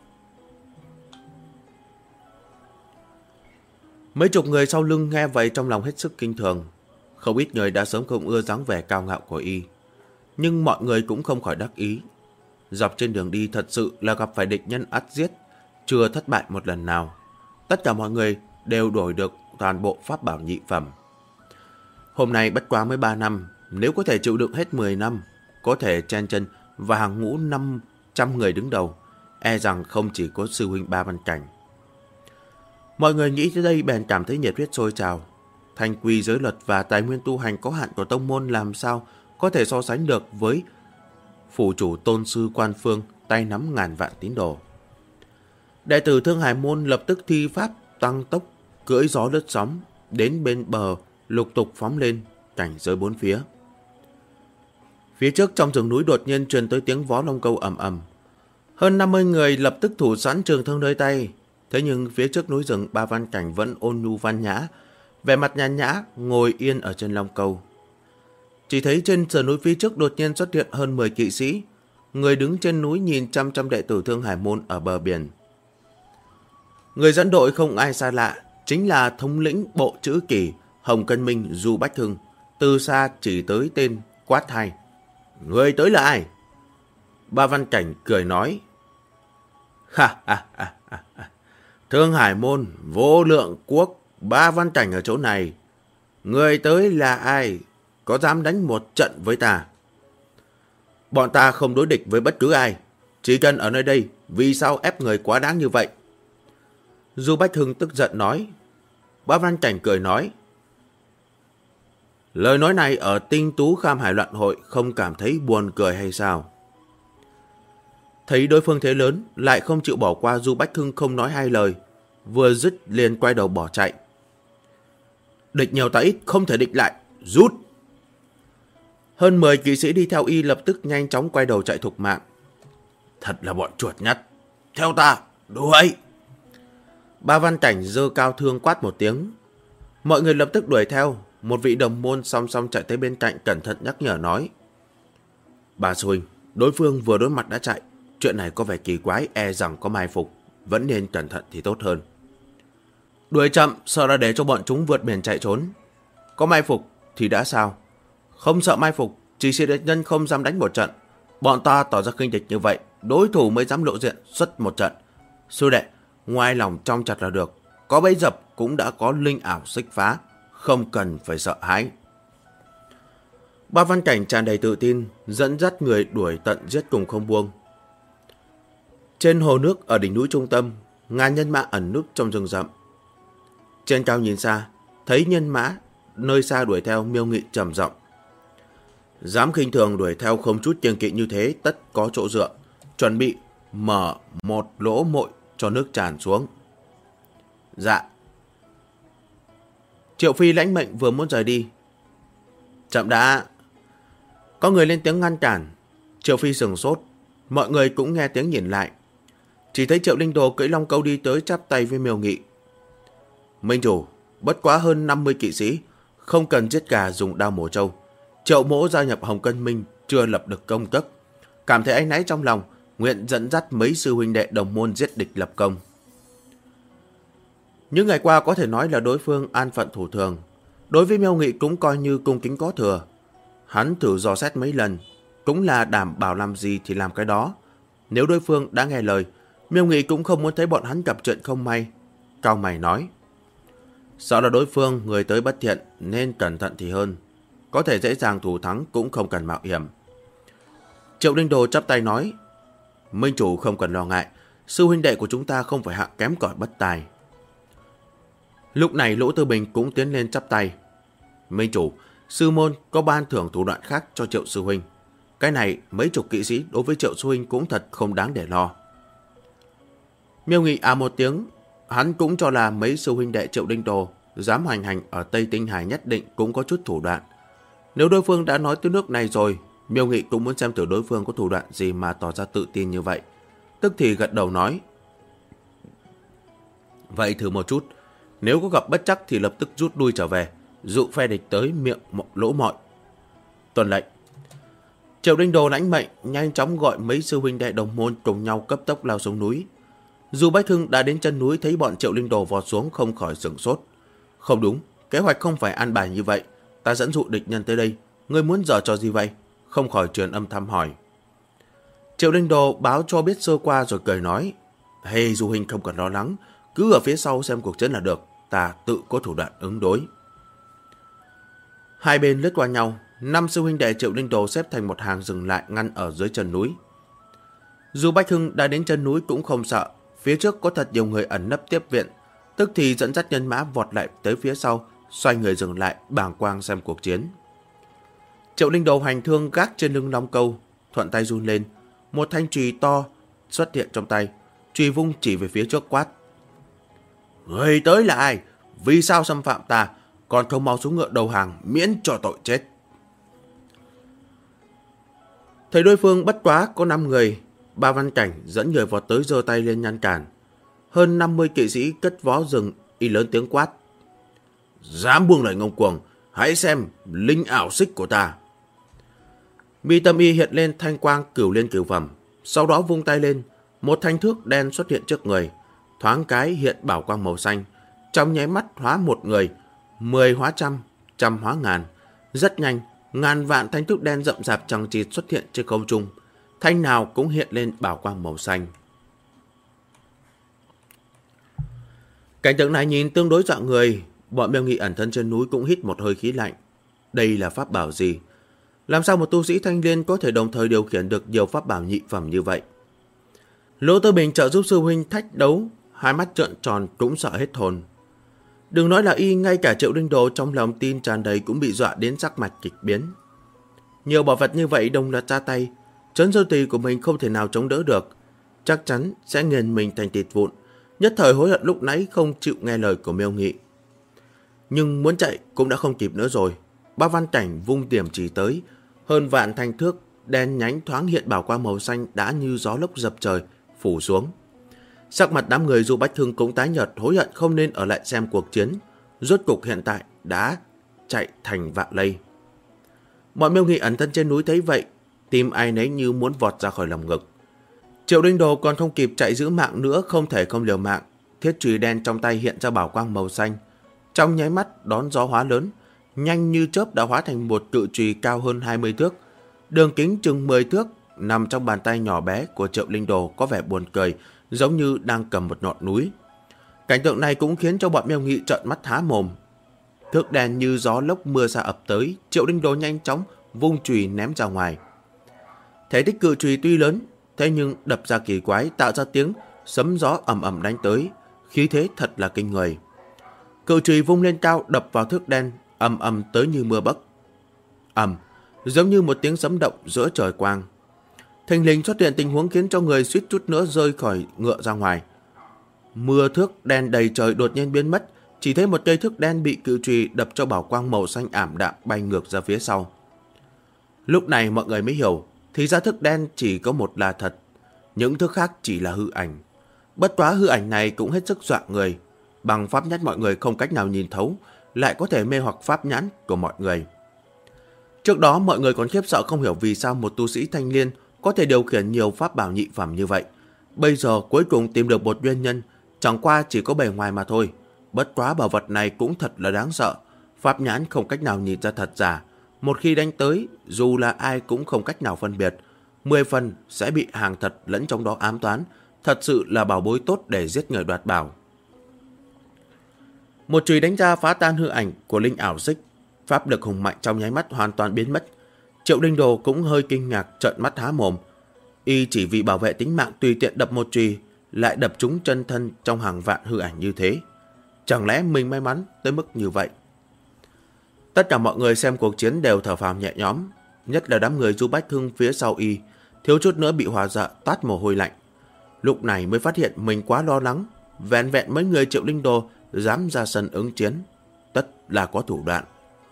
Mấy chục người sau lưng nghe vậy trong lòng hết sức kinh thường. Không ít người đã sớm không ưa dáng vẻ cao ngạo của y, nhưng mọi người cũng không khỏi đắc ý. Dọc trên đường đi thật sự là gặp phải địch nhân ắt giết, chưa thất bại một lần nào. Tất cả mọi người đều đổi được toàn bộ pháp bảo nhị phẩm. Hôm nay bất quá mới 3 năm, nếu có thể chịu đựng hết 10 năm, có thể chen chân và hàng ngũ 500 người đứng đầu, e rằng không chỉ có sư huynh Ba Văn Cảnh. Mọi người nghĩ tới đây bèn cảm thấy nhiệt huyết sôi trào. Thành quy giới luật và tài nguyên tu hành có hạn của tông môn làm sao có thể so sánh được với phủ chủ tôn sư quan phương tay nắm ngàn vạn tín đồ. Đệ tử Thương Hải môn lập tức thi pháp tăng tốc, cưỡi gió lướt sóng, đến bên bờ lục tục phóng lên, cảnh giới bốn phía. Phía trước trong rừng núi đột nhiên truyền tới tiếng vó long câu ầm ầm. Hơn 50 người lập tức thủ sẵn trường thương nơi tay. Thế nhưng phía trước núi rừng, Ba Văn Cảnh vẫn ôn nhu văn nhã, vẻ mặt nhàn nhã ngồi yên ở trên long câu. Chỉ thấy trên sườn núi phía trước đột nhiên xuất hiện hơn 10 kỵ sĩ. Người đứng trên núi nhìn chăm chăm đệ tử Thương Hải môn ở bờ biển. Người dẫn đội không ai xa lạ, chính là thống lĩnh bộ chữ kỷ Hồng Cân Minh Du Bách Hưng. Từ xa chỉ tới tên quát hai. Người tới là ai? Ba Văn Cảnh cười nói. Ha ha ha ha. Thương Hải môn, Vô Lượng Quốc, Ba Văn Cảnh ở chỗ này. Người tới là ai? Có dám đánh một trận với ta? Bọn ta không đối địch với bất cứ ai. Chỉ cần ở nơi đây, Vì sao ép người quá đáng như vậy? Du Bách Hưng tức giận nói. Bá Văn Cảnh cười nói. Lời nói này ở Tinh Tú Kham Hải Loạn Hội không cảm thấy buồn cười hay sao? Thấy đối phương thế lớn, lại không chịu bỏ qua, Du Bách Hưng không nói hai lời, vừa dứt liền quay đầu bỏ chạy. Địch nhiều ta ít, không thể địch lại, rút! Hơn 10 kỵ sĩ đi theo y lập tức nhanh chóng quay đầu chạy thục mạng. Thật là bọn chuột nhắt, theo ta, đuổi! Ba Văn Cảnh giơ cao thương quát một tiếng. Mọi người lập tức đuổi theo. Một vị đồng môn song song chạy tới bên cạnh cẩn thận nhắc nhở nói. Bà sư huynh, đối phương vừa đối mặt đã chạy. Chuyện này có vẻ kỳ quái, e rằng có mai phục. Vẫn nên cẩn thận thì tốt hơn. Đuổi chậm, sợ là để cho bọn chúng vượt biển chạy trốn. Có mai phục thì đã sao? Không sợ mai phục, chỉ sĩ địch nhân không dám đánh một trận. Bọn ta tỏ ra khinh địch như vậy, đối thủ mới dám lộ diện xuất một trận. Sư đệ, ngoài lòng trong chặt là được. Có bẫy dập cũng đã có linh ảo xích phá, không cần phải sợ hãi. Ba Văn Cảnh tràn đầy tự tin, dẫn dắt người đuổi tận giết cùng không buông. Trên hồ nước ở đỉnh núi trung tâm, ngàn nhân mã ẩn núp trong rừng rậm. Trên cao nhìn xa, thấy nhân mã nơi xa đuổi theo, Miêu Nghị trầm giọng. Dám khinh thường đuổi theo không chút kiêng kỵ như thế, tất có chỗ dựa. Chuẩn bị mở một lỗ mội cho nước tràn xuống. Dạ. Triệu Phi lãnh mệnh vừa muốn rời đi. Chậm đã. Có người lên tiếng ngăn cản. Triệu Phi sừng sốt. Mọi người cũng nghe tiếng nhìn lại. Chỉ thấy Triệu Linh Đồ cưỡi long câu đi tới chắp tay với Miêu Nghị. Minh chủ, bất quá hơn 50 kỵ sĩ, không cần giết gà dùng đao mổ trâu. Triệu mỗ gia nhập Hồng Cân Minh chưa lập được công cấp. Cảm thấy áy náy trong lòng, nguyện dẫn dắt mấy sư huynh đệ đồng môn giết địch lập công. Những ngày qua có thể nói là đối phương an phận thủ thường. Đối với Miêu Nghị cũng coi như cung kính có thừa. Hắn thử dò xét mấy lần, cũng là đảm bảo làm gì thì làm cái đó. Nếu đối phương đã nghe lời, Miêu Nghị cũng không muốn thấy bọn hắn gặp chuyện không may. Cao mày nói. Sợ là đối phương người tới bất thiện nên cẩn thận thì hơn. Có thể dễ dàng thủ thắng cũng không cần mạo hiểm. Triệu Linh Đồ chắp tay nói. Minh chủ không cần lo ngại, sư huynh đệ của chúng ta không phải hạng kém cỏi bất tài. Lúc này Lỗ Tư Bình cũng tiến lên chắp tay. Minh chủ, sư môn có ban thưởng thủ đoạn khác cho Triệu sư huynh. Cái này mấy chục kỵ sĩ đối với Triệu sư huynh cũng thật không đáng để lo. Miêu Nghị một tiếng, hắn cũng cho là mấy sư huynh đệ Triệu Linh Đồ dám hoành hành ở Tây Tinh Hải nhất định cũng có chút thủ đoạn. Nếu đối phương đã nói tới nước này rồi, Miêu Nghị cũng muốn xem thử đối phương có thủ đoạn gì mà tỏ ra tự tin như vậy. Tức thì gật đầu nói. Vậy thử một chút, nếu có gặp bất chắc thì lập tức rút lui trở về, dụ phe địch tới miệng lỗ mọi. Tuân lệnh. Triệu Linh Đồ lãnh mệnh, nhanh chóng gọi mấy sư huynh đệ đồng môn cùng nhau cấp tốc lao xuống núi. Dù Bách Hưng đã đến chân núi thấy bọn Triệu Linh Đồ vọt xuống không khỏi sửng sốt. Không đúng, kế hoạch không phải an bài như vậy. Ta dẫn dụ địch nhân tới đây, ngươi muốn giở trò gì vậy? Không khỏi truyền âm thăm hỏi. Triệu Linh Đồ báo cho biết sơ qua rồi cười nói. Hey, Du huynh không cần lo lắng, cứ ở phía sau xem cuộc chiến là được, ta tự có thủ đoạn ứng đối. Hai bên lướt qua nhau, 5 sư huynh đệ Triệu Linh Đồ xếp thành một hàng dừng lại ngăn ở dưới chân núi. Dù Bách Hưng đã đến chân núi cũng không sợ, phía trước có thật nhiều người ẩn nấp tiếp viện, tức thì dẫn dắt nhân mã vọt lại tới phía sau, xoay người dừng lại bàng quang xem cuộc chiến. Triệu Linh Đồ hành thương gác trên lưng long câu, thuận tay run lên, một thanh chùy to xuất hiện trong tay, chùy vung chỉ về phía trước quát. Người tới là ai? Vì sao xâm phạm ta? Còn không mau xuống ngựa đầu hàng, miễn cho tội chết. Thấy đối phương bất quá có 5 người, Ba Văn Cảnh dẫn người vọt tới giơ tay lên ngăn cản. Hơn 50 kỵ sĩ cất vó rừng, y lớn tiếng quát. Dám buông lời ngông cuồng, hãy xem linh ảo xích của ta. Mi tâm y hiện lên thanh quang cửu liên cửu phẩm, sau đó vung tay lên, một thanh thước đen xuất hiện trước người, thoáng cái hiện bảo quang màu xanh, trong nháy mắt hóa một người, 10 hóa trăm, trăm hóa ngàn. Rất nhanh, ngàn vạn thanh thước đen rậm rạp chằng chịt xuất hiện trên không trung, thanh nào cũng hiện lên bảo quang màu xanh. Cảnh tượng này nhìn tương đối dọa người, bọn Miêu Nghị ẩn thân trên núi cũng hít một hơi khí lạnh. Đây là pháp bảo gì? Làm sao một tu sĩ thanh liên có thể đồng thời điều khiển được nhiều pháp bảo nhị phẩm như vậy? Lỗ Tư Bình trợ giúp sư huynh thách đấu, hai mắt trợn tròn cũng sợ hết hồn. Đừng nói là y, ngay cả Triệu Linh Đồ trong lòng tin tràn đầy cũng bị dọa đến sắc mặt kịch biến. Nhiều bảo vật như vậy đồng loạt ra tay, Trấn Sơn Tùy của mình không thể nào chống đỡ được, chắc chắn sẽ nghiền mình thành thịt vụn, nhất thời hối hận lúc nãy không chịu nghe lời của Miêu Nghị. Nhưng muốn chạy cũng đã không kịp nữa rồi. Ba Văn Cảnh vung điểm chỉ tới, hơn vạn thanh thước đen nhánh thoáng hiện bảo quang màu xanh đã như gió lốc dập trời phủ xuống. Sắc mặt đám người Du Bách Thương cũng tái nhợt, hối hận không nên ở lại xem cuộc chiến, rốt cục hiện tại đã chạy thành vạ lây. Mọi Miêu Nghị ẩn thân trên núi thấy vậy, tim ai nấy như muốn vọt ra khỏi lồng ngực. Triệu Linh Đồ còn không kịp chạy giữ mạng nữa, không thể không liều mạng. Thiết chùy đen trong tay hiện ra bảo quang màu xanh, trong nháy mắt đón gió hóa lớn, nhanh như chớp đã hóa thành một cự chùy cao hơn 20 thước, đường kính chừng 10 thước, nằm trong bàn tay nhỏ bé của Triệu Linh Đồ có vẻ buồn cười, giống như đang cầm một ngọn núi. Cảnh tượng này cũng khiến cho bọn Miêu Nghị trợn mắt há mồm. Thước đen như gió lốc mưa sa ập tới, Triệu Linh Đồ nhanh chóng vung chùy ném ra ngoài. Thể tích cự chùy tuy lớn, thế nhưng đập ra kỳ quái, tạo ra tiếng sấm gió ầm ầm đánh tới, khí thế thật là kinh người. Cự chùy vung lên cao đập vào thước đen, ầm ầm tới như mưa bấc. Ầm, giống như một tiếng sấm động giữa trời quang. Thình lình xuất hiện tình huống khiến cho người suýt chút nữa rơi khỏi ngựa ra ngoài. Mưa thước đen đầy trời đột nhiên biến mất, chỉ thấy một cây thước đen bị cự chùy đập cho bảo quang màu xanh ảm đạm bay ngược ra phía sau. Lúc này mọi người mới hiểu, thì ra thước đen chỉ có một là thật, những thước khác chỉ là hư ảnh. Bất quá hư ảnh này cũng hết sức dọa người, bằng pháp nhãn mọi người không cách nào nhìn thấu, lại có thể mê hoặc pháp nhãn của mọi người. Trước đó mọi người còn khiếp sợ không hiểu vì sao một tu sĩ thanh liên có thể điều khiển nhiều pháp bảo nhị phẩm như vậy. Bây giờ cuối cùng tìm được một nguyên nhân, chẳng qua chỉ có bề ngoài mà thôi. Bất quá bảo vật này cũng thật là đáng sợ, pháp nhãn không cách nào nhìn ra thật giả. Một khi đánh tới, dù là ai cũng không cách nào phân biệt, 10 phần sẽ bị hàng thật lẫn trong đó ám toán, thật sự là bảo bối tốt để giết người đoạt bảo. Một chùy đánh ra phá tan hư ảnh của linh ảo xích, pháp lực hùng mạnh trong nháy mắt hoàn toàn biến mất. Triệu Linh Đồ cũng hơi kinh ngạc trợn mắt há mồm. Y chỉ vì bảo vệ tính mạng tùy tiện đập một chùy, lại đập trúng chân thân trong hàng vạn hư ảnh như thế. Chẳng lẽ mình may mắn tới mức như vậy? Tất cả mọi người xem cuộc chiến đều thở phào nhẹ nhõm, nhất là đám người Du Bách Thương phía sau y, thiếu chút nữa bị hòa dọa toát mồ hôi lạnh. Lúc này mới phát hiện mình quá lo lắng, vẹn vẹn mấy người Triệu Linh Đồ dám ra sân ứng chiến, tất là có thủ đoạn.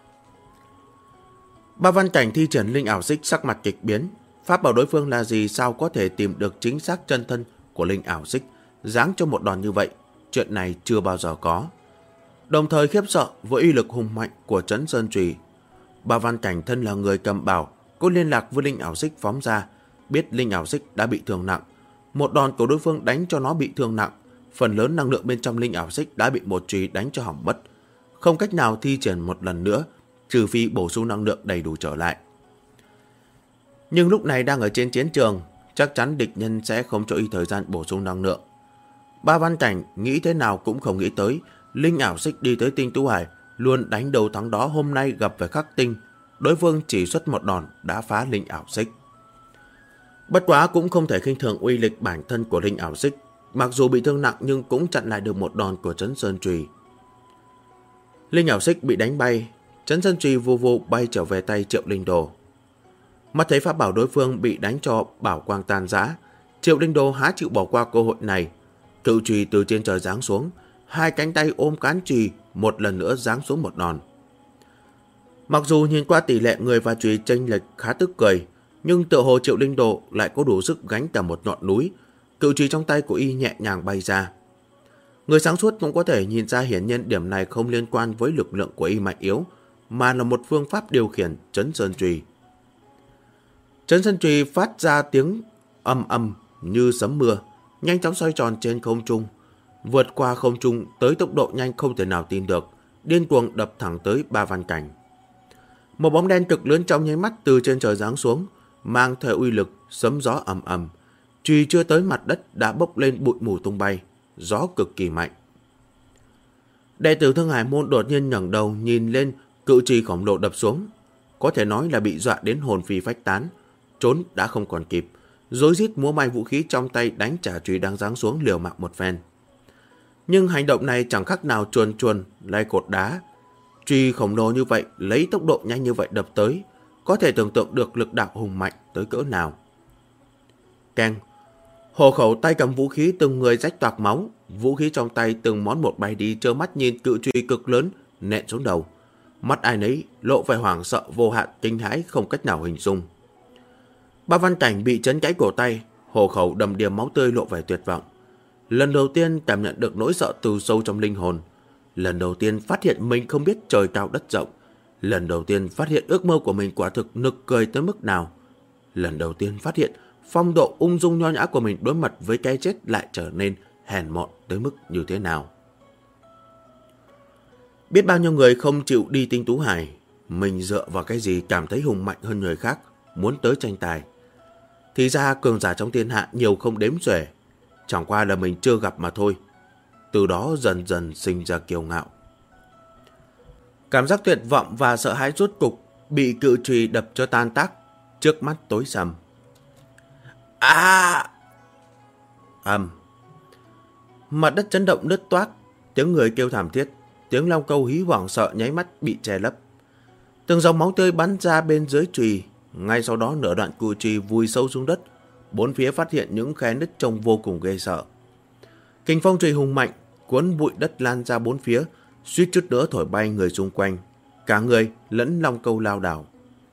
Ba Văn Cảnh thi triển linh ảo xích sắc mặt kịch biến, pháp bảo đối phương là gì sao có thể tìm được chính xác chân thân của linh ảo xích, giáng cho một đòn như vậy, chuyện này chưa bao giờ có. Đồng thời khiếp sợ với uy lực hùng mạnh của Trấn Sơn Chùy. Ba Văn Cảnh thân là người cầm bảo, có liên lạc với linh ảo xích phóng ra, biết linh ảo xích đã bị thương nặng. Một đòn của đối phương đánh cho nó bị thương nặng, phần lớn năng lượng bên trong linh ảo xích đã bị một chùy đánh cho hỏng mất, không cách nào thi triển một lần nữa, trừ phi bổ sung năng lượng đầy đủ trở lại. Nhưng lúc này đang ở trên chiến trường, chắc chắn địch nhân sẽ không cho y thời gian bổ sung năng lượng. Ba Văn Cảnh nghĩ thế nào cũng không nghĩ tới, linh ảo xích đi tới Tinh Tú Hải, luôn đánh đầu thắng đó, hôm nay gặp phải Khắc Tinh, đối phương chỉ xuất một đòn đã phá linh ảo xích. Bất quá cũng không thể khinh thường uy lực bản thân của linh ảo xích, mặc dù bị thương nặng nhưng cũng chặn lại được một đòn của Trấn Sơn Chùy. Linh ảo xích bị đánh bay, Trấn Sơn Chùy vù vù bay trở về tay Triệu Linh Đồ. Mắt thấy pháp bảo đối phương bị đánh cho bảo quang tan rã, Triệu Linh Đồ há chịu bỏ qua cơ hội này. Cự chùy từ trên trời giáng xuống, hai cánh tay ôm cán chùy một lần nữa giáng xuống một đòn. Mặc dù nhìn qua tỷ lệ người và chùy chênh lệch khá tức cười, nhưng tựa hồ Triệu Linh Đồ lại có đủ sức gánh cả một ngọn núi. Cự chùy trong tay của y nhẹ nhàng bay ra. Người sáng suốt cũng có thể nhìn ra hiển nhiên điểm này không liên quan với lực lượng của y mạnh yếu, mà là một phương pháp điều khiển Trấn Sơn Chùy. Trấn Sơn Chùy phát ra tiếng ầm ầm như sấm mưa, nhanh chóng xoay tròn trên không trung, vượt qua không trung tới tốc độ nhanh không thể nào tin được, điên cuồng đập thẳng tới Ba Văn Cảnh. Một bóng đen cực lớn trong nháy mắt từ trên trời giáng xuống, mang theo uy lực sấm gió ầm ầm, chùy chưa tới mặt đất đã bốc lên bụi mù tung bay, gió cực kỳ mạnh. Đệ tử Thương Hải môn đột nhiên ngẩng đầu nhìn lên cự chùy khổng lồ đập xuống, có thể nói là bị dọa đến hồn phi phách tán, trốn đã không còn kịp, rối rít múa may vũ khí trong tay đánh trả chùy đang giáng xuống liều mạng một phen. Nhưng hành động này chẳng khác nào chuồn chuồn lay cột đá. Chùy khổng lồ như vậy, lấy tốc độ nhanh như vậy đập tới, có thể tưởng tượng được lực đạo hùng mạnh tới cỡ nào. Keng, Hồ Khẩu tay cầm vũ khí từng người rách toạc máu, vũ khí trong tay từng món một bay đi, trơ mắt nhìn cự chùy cực lớn nện xuống đầu. Mắt ai nấy lộ vẻ hoảng sợ vô hạn, kinh hãi không cách nào hình dung. Ba Văn Cảnh bị chấn gãy cổ tay, Hồ Khẩu đầm đìa máu tươi lộ vẻ tuyệt vọng. Lần đầu tiên cảm nhận được nỗi sợ từ sâu trong linh hồn. Lần đầu tiên phát hiện mình không biết trời cao đất rộng. Lần đầu tiên phát hiện ước mơ của mình quả thực nực cười tới mức nào. Lần đầu tiên phát hiện phong độ ung dung nho nhã của mình đối mặt với cái chết lại trở nên hèn mọn tới mức như thế nào. Biết bao nhiêu người không chịu đi Tinh Tú Hải, mình dựa vào cái gì cảm thấy hùng mạnh hơn người khác, muốn tới tranh tài. Thì ra cường giả trong thiên hạ nhiều không đếm xuể, chẳng qua là mình chưa gặp mà thôi. Từ đó dần dần sinh ra kiêu ngạo. Cảm giác tuyệt vọng và sợ hãi rốt cục bị cự chùy đập cho tan tác, trước mắt tối sầm. Mặt đất chấn động nứt toác, tiếng người kêu thảm thiết, tiếng long câu hí hoảng sợ nháy mắt bị che lấp. Từng dòng máu tươi bắn ra bên dưới chùy, ngay sau đó nửa đoạn cự chùy vùi sâu xuống đất, bốn phía phát hiện những khe nứt trông vô cùng ghê sợ. Kình phong chùy hùng mạnh, cuốn bụi đất lan ra bốn phía, suýt chút nữa thổi bay người xung quanh, cả người lẫn long câu lao đảo.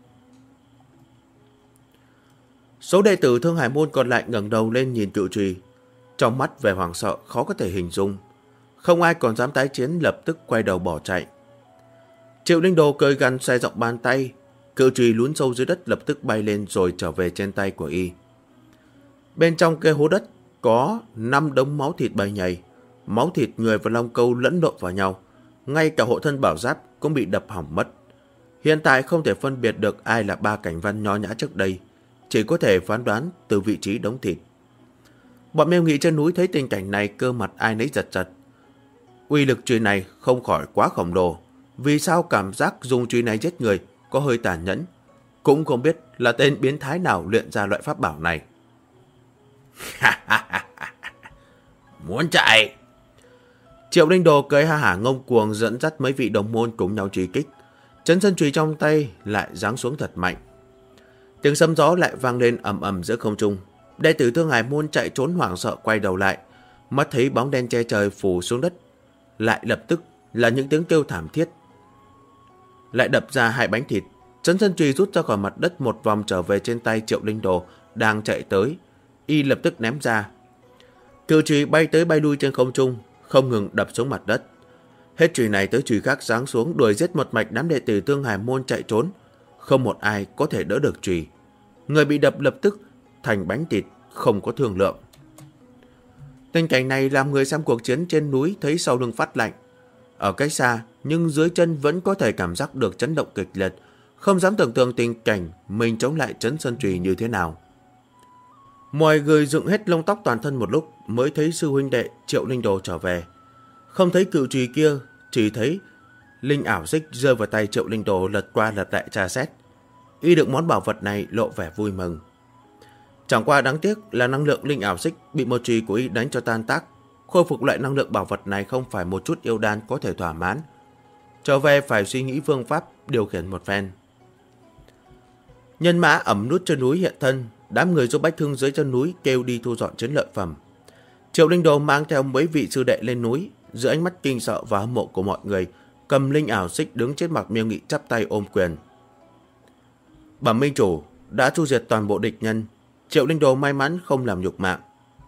Số đệ tử Thương Hải môn còn lại ngẩng đầu lên nhìn cự chùy, trong mắt vẻ hoảng sợ khó có thể hình dung. Không ai còn dám tái chiến, lập tức quay đầu bỏ chạy. Triệu Linh Đồ cười gằn xoay rộng bàn tay, cự chùy lún sâu dưới đất lập tức bay lên rồi trở về trên tay của y. Bên trong cái hố đất có 5 đống máu thịt bay nhầy, máu thịt người và long câu lẫn lộn vào nhau, ngay cả hộ thân bảo giáp cũng bị đập hỏng mất. Hiện tại không thể phân biệt được ai là ba cảnh văn nho nhã trước đây, chỉ có thể phán đoán từ vị trí đống thịt. Bọn Miêu Nghị trên núi thấy tình cảnh này, cơ mặt ai nấy giật giật. Uy lực chùy này không khỏi quá khổng lồ, vì sao cảm giác dùng chùy này giết người có hơi tàn nhẫn, cũng không biết là tên biến thái nào luyện ra loại pháp bảo này. Muốn chạy? Triệu Linh Đồ cười ha hả ngông cuồng, dẫn dắt mấy vị đồng môn cùng nhau truy kích. Chấn sơn chùy trong tay lại giáng xuống thật mạnh. Tiếng sấm gió lại vang lên ầm ầm giữa không trung. Đệ tử Thương Hải môn chạy trốn hoảng sợ quay đầu lại, mắt thấy bóng đen che trời phủ xuống đất, lại lập tức là những tiếng kêu thảm thiết. Lại đập ra hai bánh thịt. Chấn sơn chùy rút ra khỏi mặt đất một vòng trở về trên tay Triệu Linh Đồ đang chạy tới, y lập tức ném ra. Cự chùy bay tới bay lui trên không trung, không ngừng đập xuống mặt đất. Hết chùy này tới chùy khác giáng xuống, đuổi giết một mạch đám đệ tử Thương Hải môn chạy trốn, không một ai có thể đỡ được chùy. Người bị đập lập tức thành bánh thịt, không có thương lượng. Tình cảnh này làm người xem cuộc chiến trên núi thấy sau lưng phát lạnh. Ở cách xa nhưng dưới chân vẫn có thể cảm giác được chấn động kịch liệt, không dám tưởng tượng tình cảnh mình chống lại Chấn Sơn Chùy như thế nào. Mọi người dựng hết lông tóc toàn thân một lúc mới thấy sư huynh đệ Triệu Linh Đồ trở về. Không thấy cự chùy kia, chỉ thấy linh ảo xích rơi vào tay Triệu Linh Đồ, lật qua lật lại tra xét. Y được món bảo vật này lộ vẻ vui mừng. Chẳng qua đáng tiếc là năng lượng linh ảo xích bị một chùy của y đánh cho tan tác. Khôi phục lại năng lượng bảo vật này không phải một chút yêu đan có thể thỏa mãn. Trở về phải suy nghĩ phương pháp điều khiển một phen. Nhân mã ẩm nút trên núi hiện thân, đám người giúp bách thương dưới chân núi kêu đi thu dọn chiến lợi phẩm. Triệu Linh Đồ mang theo mấy vị sư đệ lên núi, giữa ánh mắt kinh sợ và hâm mộ của mọi người, cầm linh ảo xích đứng trên mặt Miêu Nghị chắp tay ôm quyền. Bẩm minh chủ, đã chu diệt toàn bộ địch nhân. Triệu Linh Đồ may mắn không làm nhục mạng.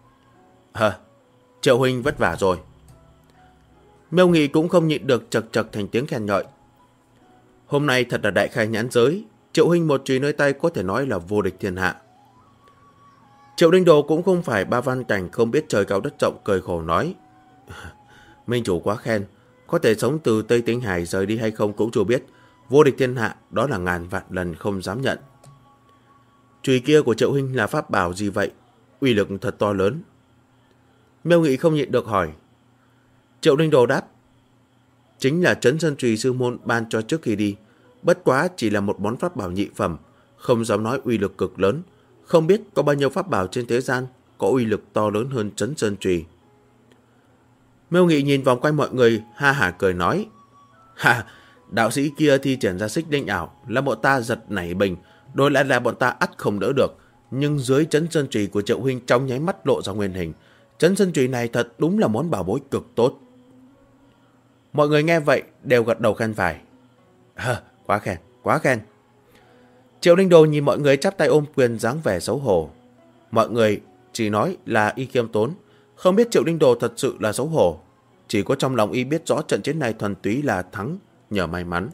Triệu huynh vất vả rồi. Miêu Nghị cũng không nhịn được chật chật thành tiếng khen ngợi. Hôm nay thật là đại khai nhãn giới, Triệu huynh một chùy nơi tay có thể nói là vô địch thiên hạ. Triệu Linh Đồ cũng không phải Ba Văn Cảnh không biết trời cao đất rộng, cười khổ nói. Minh chủ quá khen, có thể sống từ Tây Tinh Hải rời đi hay không cũng chưa biết. Vô địch thiên hạ đó là ngàn vạn lần không dám nhận. Chùy kia của Triệu huynh là pháp bảo gì vậy? Uy lực thật to lớn. Miêu Nghị không nhịn được hỏi. Triệu Linh Đồ đáp. Chính là Chấn Sơn Chùy sư môn ban cho trước khi đi. Bất quá chỉ là một món pháp bảo nhị phẩm, không dám nói uy lực cực lớn, Không biết có bao nhiêu pháp bảo trên thế gian có uy lực to lớn hơn Trấn Sơn Trùy. Miêu Nghị nhìn vòng quanh mọi người, ha hả cười nói. Ha, đạo sĩ kia thi triển ra xích linh ảo, là bọn ta giật nảy bình, đổi lại là bọn ta ắt không đỡ được. Nhưng dưới Trấn Sơn Trùy của Triệu huynh trong nháy mắt lộ ra nguyên hình. Trấn Sơn Trùy này thật đúng là món bảo bối cực tốt. Mọi người nghe vậy đều gật đầu khen phải. Quá khen, quá khen. Triệu Linh Đồ nhìn mọi người chắp tay ôm quyền dáng vẻ xấu hổ. Mọi người chỉ nói là y khiêm tốn, không biết Triệu Linh Đồ thật sự là xấu hổ. Chỉ có trong lòng y biết rõ trận chiến này thuần túy là thắng nhờ may mắn.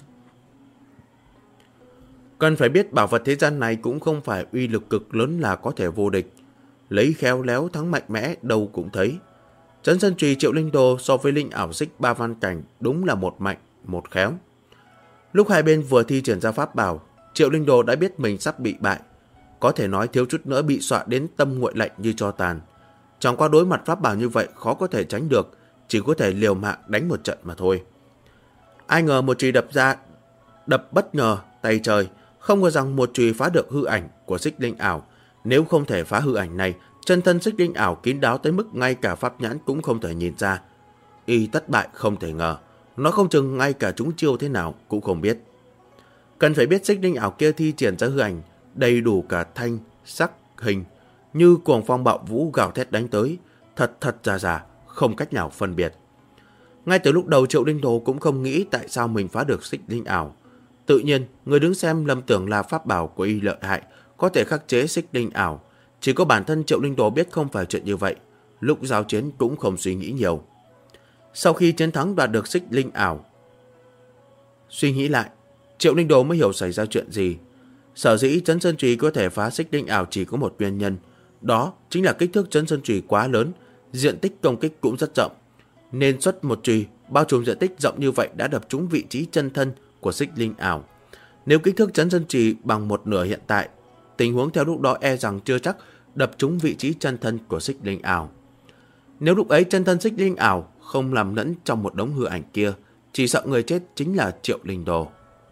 Cần phải biết bảo vật thế gian này cũng không phải uy lực cực lớn là có thể vô địch. Lấy khéo léo thắng mạnh mẽ đâu cũng thấy. Trấn Sơn Trùy Triệu Linh Đồ so với linh ảo xích ba văn cảnh đúng là một mạnh, một khéo. Lúc hai bên vừa thi triển ra pháp bảo, Triệu Linh Đồ đã biết mình sắp bị bại. Có thể nói thiếu chút nữa bị dọa đến tâm nguội lạnh như tro tàn. Chẳng qua đối mặt pháp bảo như vậy khó có thể tránh được, chỉ có thể liều mạng đánh một trận mà thôi. Ai ngờ một chùy đập bất ngờ tay trời, không ngờ rằng một chùy phá được hư ảnh của xích linh ảo. Nếu không thể phá hư ảnh này, chân thân xích linh ảo kín đáo tới mức ngay cả pháp nhãn cũng không thể nhìn ra. Y thất bại không thể ngờ, nó không chừng ngay cả chúng chiêu thế nào cũng không biết. Cần phải biết xích linh ảo kia thi triển ra hư ảnh đầy đủ cả thanh, sắc, hình, như cuồng phong bạo vũ gào thét đánh tới, thật giả, không cách nào phân biệt. Ngay từ lúc đầu Triệu Linh Đồ cũng không nghĩ tại sao mình phá được xích linh ảo. Tự nhiên, người đứng xem lầm tưởng là pháp bảo của y lợi hại, có thể khắc chế xích linh ảo. Chỉ có bản thân Triệu Linh Đồ biết không phải chuyện như vậy, lúc giao chiến cũng không suy nghĩ nhiều. Sau khi chiến thắng đoạt được xích linh ảo, suy nghĩ lại, Triệu Linh Đồ mới hiểu xảy ra chuyện gì. Sở dĩ Trấn Sơn Trùy có thể phá xích linh ảo chỉ có một nguyên nhân, đó chính là kích thước Trấn Sơn Trùy quá lớn, diện tích công kích cũng rất rộng. Nên xuất một chùy bao trùm diện tích rộng như vậy đã đập trúng vị trí chân thân của xích linh ảo. Nếu kích thước Trấn Sơn Trùy bằng một nửa hiện tại, tình huống theo lúc đó e rằng chưa chắc đập trúng vị trí chân thân của xích linh ảo. Nếu lúc ấy chân thân xích linh ảo không làm lẫn trong một đống hư ảnh kia, chỉ sợ người chết chính là Triệu Linh Đồ.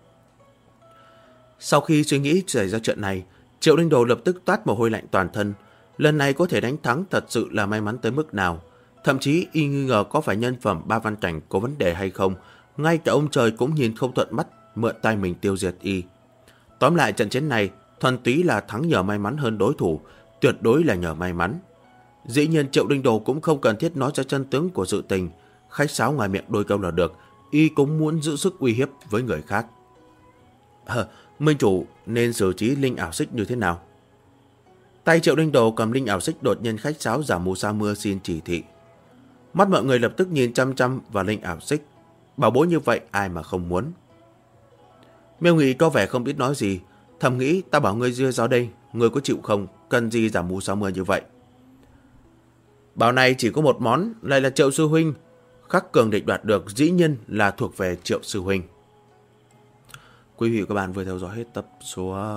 Sau khi suy nghĩ xảy ra chuyện này, Triệu Linh Đồ lập tức toát mồ hôi lạnh toàn thân. Lần này có thể đánh thắng thật sự là may mắn tới mức nào. Thậm chí y nghi ngờ có phải nhân phẩm ba văn cảnh có vấn đề hay không. Ngay cả ông trời cũng nhìn không thuận mắt, mượn tay mình tiêu diệt y. Tóm lại trận chiến này thuần túy là thắng nhờ may mắn hơn đối thủ, tuyệt đối là nhờ may mắn. Dĩ nhiên Triệu Linh Đồ cũng không cần thiết nói ra chân tướng của sự tình, khách sáo ngoài miệng đôi câu là được, y cũng muốn giữ sức uy hiếp với người khác. Minh chủ nên xử trí linh ảo xích như thế nào? Tay Triệu Linh Đồ cầm linh ảo xích đột nhiên khách sáo giả mù sa mưa xin chỉ thị. Mắt mọi người lập tức nhìn chăm chăm vào linh ảo xích. Bảo bối như vậy ai mà không muốn. Miêu Nghị có vẻ không biết nói gì, thầm nghĩ ta bảo ngươi dưa ra đây, ngươi có chịu không, cần gì giả mù sa mưa như vậy. Bảo này chỉ có một món, lại là Triệu sư huynh. Khắc cường địch đoạt được dĩ nhiên là thuộc về Triệu sư huynh. Quý vị và các bạn vừa theo dõi hết tập số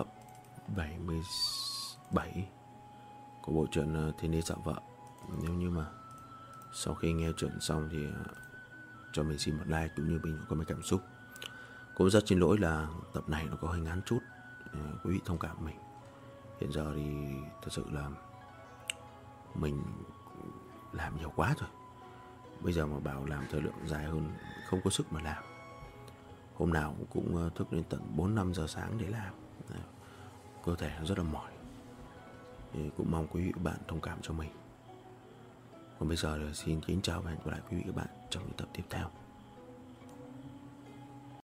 77 của bộ truyện Thiên Đế Dạo Vợ. Nếu như mà sau khi nghe chuyện xong thì cho mình xin một like cũng như mình có mấy cảm xúc. Cũng rất xin lỗi là tập này nó có hơi ngắn chút, quý vị thông cảm mình. Hiện giờ thì thật sự là mình làm nhiều quá rồi. Bây giờ mà bảo làm thời lượng dài hơn không có sức mà làm. Hôm nào cũng thức đến tận 4-5 giờ sáng để làm. Cơ thể rất là mỏi. Thì cũng mong quý vị và bạn thông cảm cho mình. Còn bây giờ thì xin kính chào và hẹn gặp lại quý vị và các bạn trong những tập tiếp theo.